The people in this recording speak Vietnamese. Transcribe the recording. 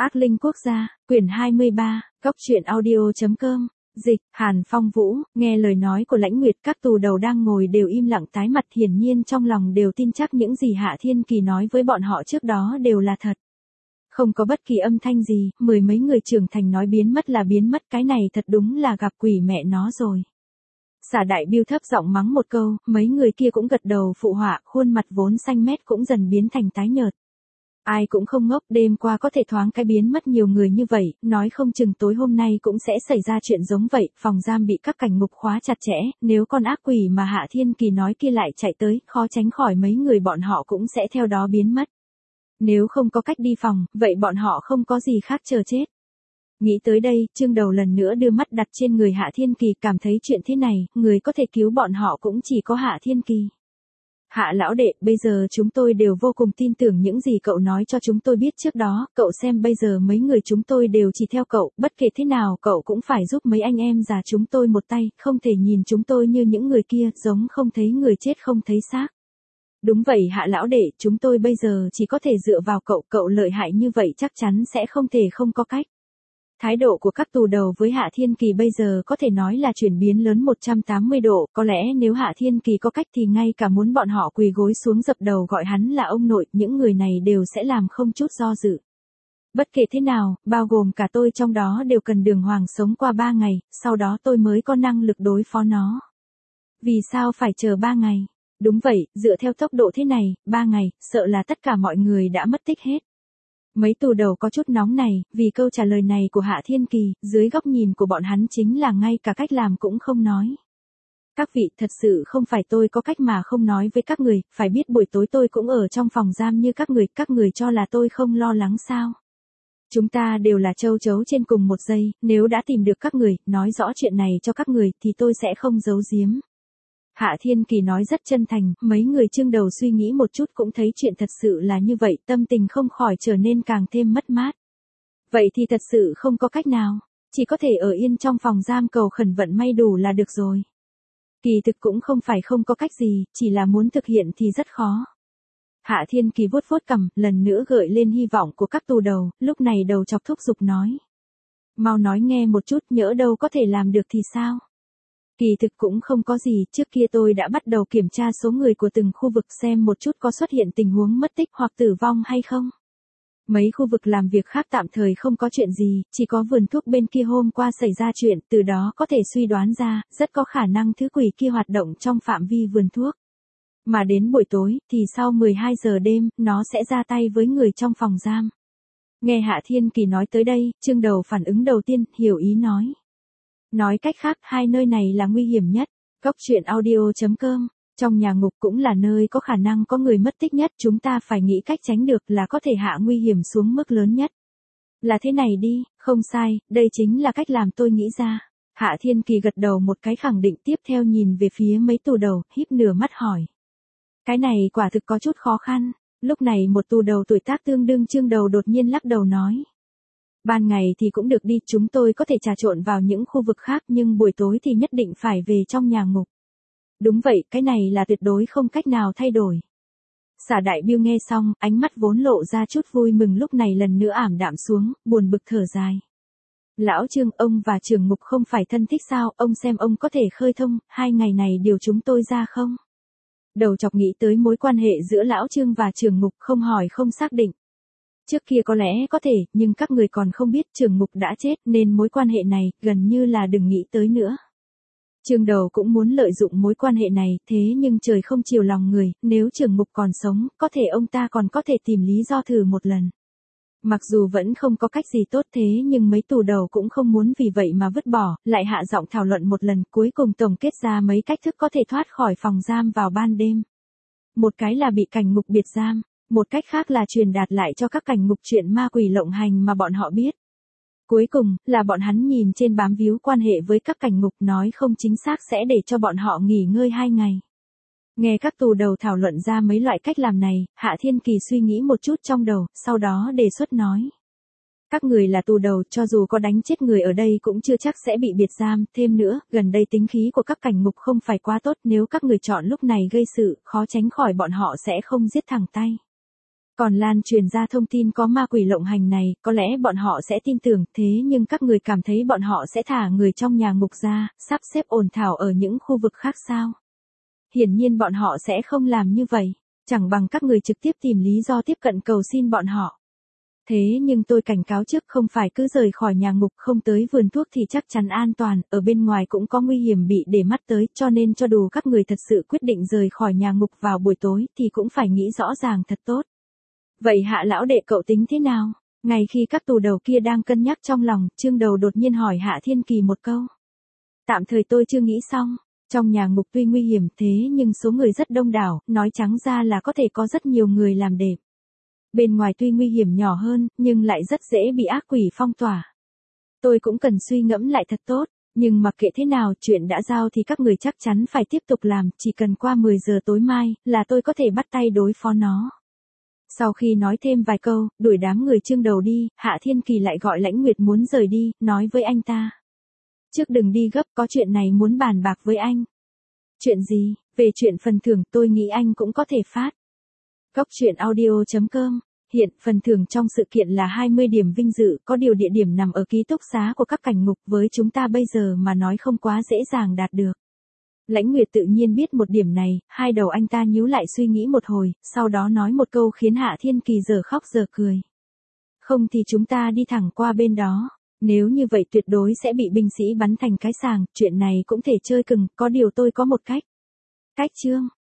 Ác linh quốc gia, quyển 23, Cốc truyện audio.com, dịch, Hàn Phong Vũ, nghe lời nói của Lãnh Nguyệt, các tù đầu đang ngồi đều im lặng tái mặt, hiển nhiên trong lòng đều tin chắc những gì Hạ Thiên Kỳ nói với bọn họ trước đó đều là thật. Không có bất kỳ âm thanh gì, mười mấy người trưởng thành nói biến mất là biến mất, cái này thật đúng là gặp quỷ mẹ nó rồi. Xà Đại Biêu thấp giọng mắng một câu, mấy người kia cũng gật đầu phụ họa, khuôn mặt vốn xanh mét cũng dần biến thành tái nhợt. Ai cũng không ngốc, đêm qua có thể thoáng cái biến mất nhiều người như vậy, nói không chừng tối hôm nay cũng sẽ xảy ra chuyện giống vậy, phòng giam bị các cảnh ngục khóa chặt chẽ, nếu con ác quỷ mà Hạ Thiên Kỳ nói kia lại chạy tới, khó tránh khỏi mấy người bọn họ cũng sẽ theo đó biến mất. Nếu không có cách đi phòng, vậy bọn họ không có gì khác chờ chết. Nghĩ tới đây, Trương Đầu lần nữa đưa mắt đặt trên người Hạ Thiên Kỳ, cảm thấy chuyện thế này, người có thể cứu bọn họ cũng chỉ có Hạ Thiên Kỳ. Hạ lão đệ, bây giờ chúng tôi đều vô cùng tin tưởng những gì cậu nói cho chúng tôi biết trước đó, cậu xem bây giờ mấy người chúng tôi đều chỉ theo cậu, bất kể thế nào cậu cũng phải giúp mấy anh em già chúng tôi một tay, không thể nhìn chúng tôi như những người kia, giống không thấy người chết không thấy xác. Đúng vậy Hạ lão đệ, chúng tôi bây giờ chỉ có thể dựa vào cậu, cậu lợi hại như vậy chắc chắn sẽ không thể không có cách. Thái độ của các tù đầu với Hạ Thiên Kỳ bây giờ có thể nói là chuyển biến lớn 180 độ, có lẽ nếu Hạ Thiên Kỳ có cách thì ngay cả muốn bọn họ quỳ gối xuống dập đầu gọi hắn là ông nội, những người này đều sẽ làm không chút do dự. Bất kể thế nào, bao gồm cả tôi trong đó đều cần đường hoàng sống qua 3 ngày, sau đó tôi mới có năng lực đối phó nó. Vì sao phải chờ 3 ngày? Đúng vậy, dựa theo tốc độ thế này, 3 ngày, sợ là tất cả mọi người đã mất tích hết. Mấy tù đầu có chút nóng này, vì câu trả lời này của Hạ Thiên Kỳ, dưới góc nhìn của bọn hắn chính là ngay cả cách làm cũng không nói. Các vị, thật sự không phải tôi có cách mà không nói với các người, phải biết buổi tối tôi cũng ở trong phòng giam như các người cho là tôi không lo lắng sao. Chúng ta đều là châu chấu trên cùng một dây, nếu đã tìm được các người, nói rõ chuyện này cho các người, thì tôi sẽ không giấu giếm. Hạ Thiên Kỳ nói rất chân thành, mấy người Trương Đầu suy nghĩ một chút cũng thấy chuyện thật sự là như vậy, tâm tình không khỏi trở nên càng thêm mất mát. Vậy thì thật sự không có cách nào, chỉ có thể ở yên trong phòng giam cầu khẩn vận may đủ là được rồi. Kỳ thực cũng không phải không có cách gì, chỉ là muốn thực hiện thì rất khó. Hạ Thiên Kỳ vuốt vuốt cằm, lần nữa gợi lên hy vọng của các tù đầu, lúc này đầu chọc thúc giục nói. Mau nói nghe một chút, nhỡ đâu có thể làm được thì sao? Kỳ thực cũng không có gì, trước kia tôi đã bắt đầu kiểm tra số người của từng khu vực xem một chút có xuất hiện tình huống mất tích hoặc tử vong hay không. Mấy khu vực làm việc khác tạm thời không có chuyện gì, chỉ có vườn thuốc bên kia hôm qua xảy ra chuyện, từ đó có thể suy đoán ra, rất có khả năng thứ quỷ kia hoạt động trong phạm vi vườn thuốc. Mà đến buổi tối, thì sau 12 giờ đêm, nó sẽ ra tay với người trong phòng giam. Nghe Hạ Thiên Kỳ nói tới đây, Trương Đầu phản ứng đầu tiên, hiểu ý nói. Nói cách khác, hai nơi này là nguy hiểm nhất. Cốc truyện audio.com, trong nhà ngục cũng là nơi có khả năng có người mất tích nhất, chúng ta phải nghĩ cách tránh được là có thể hạ nguy hiểm xuống mức lớn nhất. Là thế này đi, không sai, đây chính là cách làm tôi nghĩ ra. Hạ Thiên Kỳ gật đầu một cái khẳng định, tiếp theo nhìn về phía mấy tù đầu, híp nửa mắt hỏi. Cái này quả thực có chút khó khăn. Lúc này một tù đầu tuổi tác tương đương Trương Đầu đột nhiên lắc đầu nói. Ban ngày thì cũng được đi, chúng tôi có thể trà trộn vào những khu vực khác nhưng buổi tối thì nhất định phải về trong nhà ngục. Đúng vậy, cái này là tuyệt đối không cách nào thay đổi. Xà Đại Biêu nghe xong, ánh mắt vốn lộ ra chút vui mừng lúc này lần nữa ảm đạm xuống, buồn bực thở dài. Lão Trương, ông và trưởng ngục không phải thân thích sao, ông xem ông có thể khơi thông, 2 ngày này điều chúng tôi ra không? Đầu chọc nghĩ tới mối quan hệ giữa Lão Trương và trưởng ngục, không hỏi không xác định. Trước kia có lẽ có thể, nhưng các người còn không biết trưởng ngục đã chết nên mối quan hệ này gần như là đừng nghĩ tới nữa. Trương Đầu cũng muốn lợi dụng mối quan hệ này, thế nhưng trời không chiều lòng người, nếu trưởng ngục còn sống, có thể ông ta còn có thể tìm lý do thử một lần. Mặc dù vẫn không có cách gì tốt thế nhưng mấy tù đầu cũng không muốn vì vậy mà vứt bỏ, lại hạ giọng thảo luận một lần, cuối cùng tổng kết ra mấy cách thức có thể thoát khỏi phòng giam vào ban đêm. Một cái là bị cảnh ngục biệt giam. Một cách khác là truyền đạt lại cho các cảnh ngục chuyện ma quỷ lộng hành mà bọn họ biết. Cuối cùng, là bọn hắn nhìn trên bám víu quan hệ với các cảnh ngục nói không chính xác sẽ để cho bọn họ nghỉ ngơi 2 ngày. Nghe các tù đầu thảo luận ra mấy loại cách làm này, Hạ Thiên Kỳ suy nghĩ một chút trong đầu, sau đó đề xuất nói. Các người là tù đầu, cho dù có đánh chết người ở đây cũng chưa chắc sẽ bị biệt giam, thêm nữa, gần đây tính khí của các cảnh ngục không phải quá tốt, nếu các người chọn lúc này gây sự, khó tránh khỏi bọn họ sẽ không giết thẳng tay. Còn lan truyền ra thông tin có ma quỷ lộng hành này, có lẽ bọn họ sẽ tin tưởng, thế nhưng các người cảm thấy bọn họ sẽ thả người trong nhà ngục ra, sắp xếp ổn thỏa ở những khu vực khác sao? Hiển nhiên bọn họ sẽ không làm như vậy, chẳng bằng các người trực tiếp tìm lý do tiếp cận cầu xin bọn họ. Thế nhưng tôi cảnh cáo trước, không phải cứ rời khỏi nhà ngục không tới vườn thuốc thì chắc chắn an toàn, ở bên ngoài cũng có nguy hiểm bị để mắt tới, cho nên cho dù các người thật sự quyết định rời khỏi nhà ngục vào buổi tối thì cũng phải nghĩ rõ ràng thật tốt. Vậy Hạ lão đệ cậu tính thế nào? Ngay khi các tù đầu kia đang cân nhắc trong lòng, Trương Đầu đột nhiên hỏi Hạ Thiên Kỳ một câu. Tạm thời tôi chưa nghĩ xong, trong nhà ngục tuy nguy hiểm thế nhưng số người rất đông đảo, nói trắng ra là có thể có rất nhiều người làm đệm. Bên ngoài tuy nguy hiểm nhỏ hơn, nhưng lại rất dễ bị ác quỷ phong tỏa. Tôi cũng cần suy ngẫm lại thật tốt, nhưng mặc kệ thế nào chuyện đã giao thì các người chắc chắn phải tiếp tục làm, chỉ cần qua 10 giờ tối mai là tôi có thể bắt tay đối phó nó. Sau khi nói thêm vài câu, đuổi đám người Trương Đầu đi, Hạ Thiên Kỳ lại gọi Lãnh Nguyệt muốn rời đi, nói với anh ta. Trước đừng đi gấp, có chuyện này muốn bàn bạc với anh. Chuyện gì? Về chuyện phần thưởng tôi nghĩ anh cũng có thể phát. Góc truyện audio.com. Hiện, phần thưởng trong sự kiện là 20 điểm vinh dự, có điều địa điểm nằm ở ký túc xá của các cảnh ngục, với chúng ta bây giờ mà nói không quá dễ dàng đạt được. Lãnh Nguyệt tự nhiên biết một điểm này, hai đầu anh ta nhíu lại suy nghĩ một hồi, sau đó nói một câu khiến Hạ Thiên Kỳ giờ khóc giờ cười. Không thì chúng ta đi thẳng qua bên đó. Nếu như vậy tuyệt đối sẽ bị binh sĩ bắn thành cái sàng, chuyện này cũng thể chơi cừng, có điều tôi có một cách. Cách chương.